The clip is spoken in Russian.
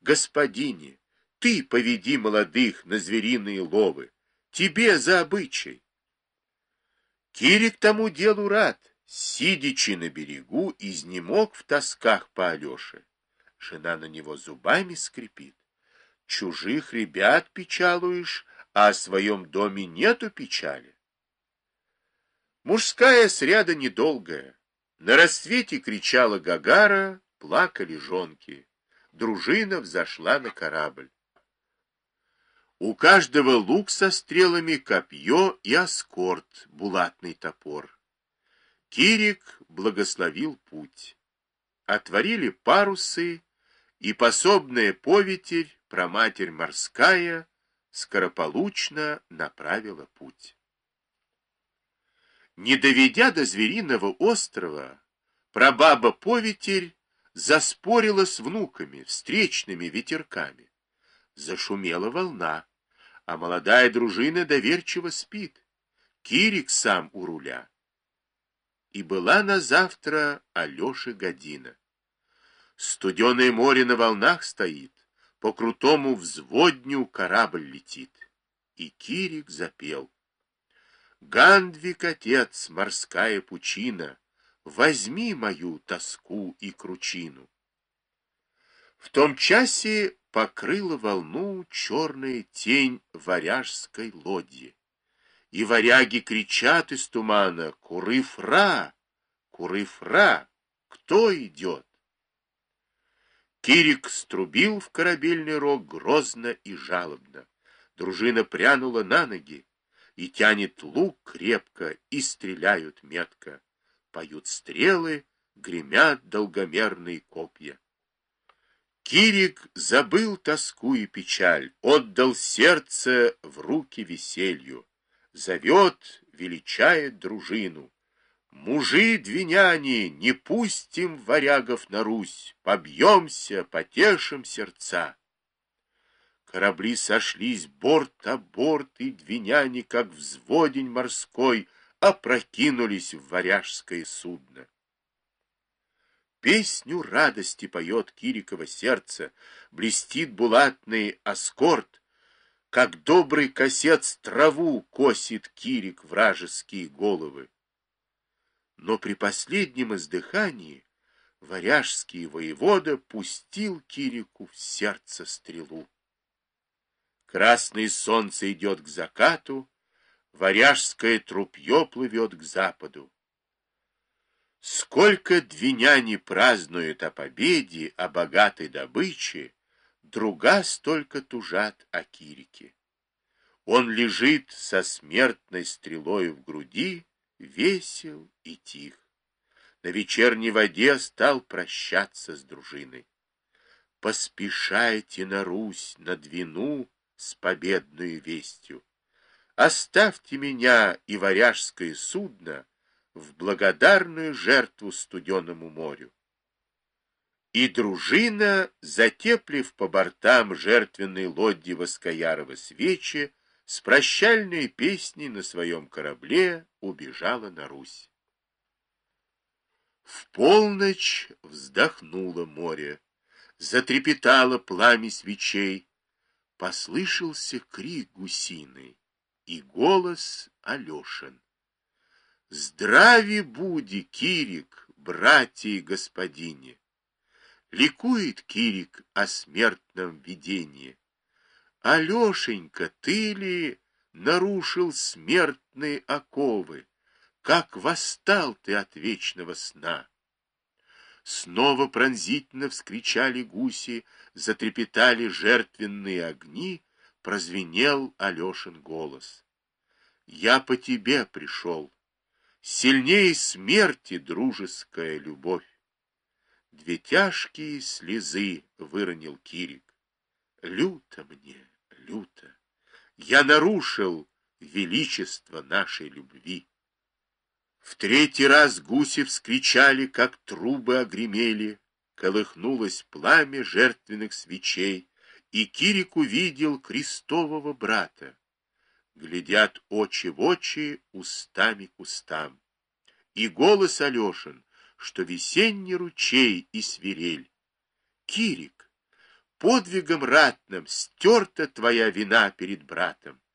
Господине, ты поведи молодых на звериные ловы. Тебе за обычай. Кирик тому делу рад, сидячи на берегу, изнемог в тосках по Алёше. Жена на него зубами скрипит. Чужих ребят печалуешь, а о своем доме нету печали. Мужская сряда недолгая. На рассвете кричала Гагара, плакали жонки. Дружина взошла на корабль. У каждого лук со стрелами, копье и аскорт, булатный топор. Кирик благословил путь. Отворили парусы, и пособная поветерь, проматерь морская, скорополучно направила путь. Не доведя до Звериного острова, прабаба-поветерь заспорила с внуками, встречными ветерками. Зашумела волна, а молодая дружина доверчиво спит. Кирик сам у руля. И была на завтра Алёше година. Студеное море на волнах стоит, по крутому взводню корабль летит. И Кирик запел. Гандвик, отец, морская пучина, возьми мою тоску и кручину. В том часе покрыла волну черная тень варяжской лодьи. И варяги кричат из тумана: «Курыфра! Курыфра! Кто идет?» Кирик струбил в корабельный рог грозно и жалобно. Дружина прянула на ноги, и тянет лук крепко, и стреляют метко. Поют стрелы, гремят долгомерные копья. Кирик забыл тоску и печаль, отдал сердце в руки веселью. Зовет, величает дружину. Мужи двиняне, не пустим варягов на Русь, побьемся, потешим сердца. Корабли сошлись борт о борт, и двиняне, как взводень морской, опрокинулись в варяжское судно. Песню радости поет Кириково сердце, блестит булатный аскорд, как добрый косец траву косит Кирик вражеские головы. Но при последнем издыхании варяжский воевода пустил Кирику в сердце стрелу. Красное солнце идет к закату, варяжское трупье плывет к западу. Сколько двиняне празднуют о победе, о богатой добыче, друга столько тужат о Кирике. Он лежит со смертной стрелой в груди, весел и тих. На вечерней воде стал прощаться с дружиной. Поспешайте на Русь, на Двину с победную вестью. Оставьте меня и варяжское судно в благодарную жертву студеному морю. И дружина, затеплив по бортам жертвенной лодьи Воскоярова свечи, с прощальной песней на своем корабле убежала на Русь. В полночь вздохнуло море, затрепетало пламя свечей, послышался крик гусиный и голос Алешин. Здрави буди, Кирик, братья и господине! Ликует Кирик о смертном видении. Алешенька, ты ли нарушил смертные оковы? Как восстал ты от вечного сна? Снова пронзительно вскричали гуси, затрепетали жертвенные огни, прозвенел Алешин голос. Я по тебе пришел. Сильнее смерти дружеская любовь. Две тяжкие слезы выронил Кирик. Люто мне, люто. Я нарушил величество нашей любви. В третий раз гуси вскричали, как трубы огремели, колыхнулось пламя жертвенных свечей, и Кирик увидел крестового брата. Глядят очи в очи, устами к устам. И голос Алешин, что весенний ручей и свирель. Кирик, подвигом ратным стерта твоя вина перед братом.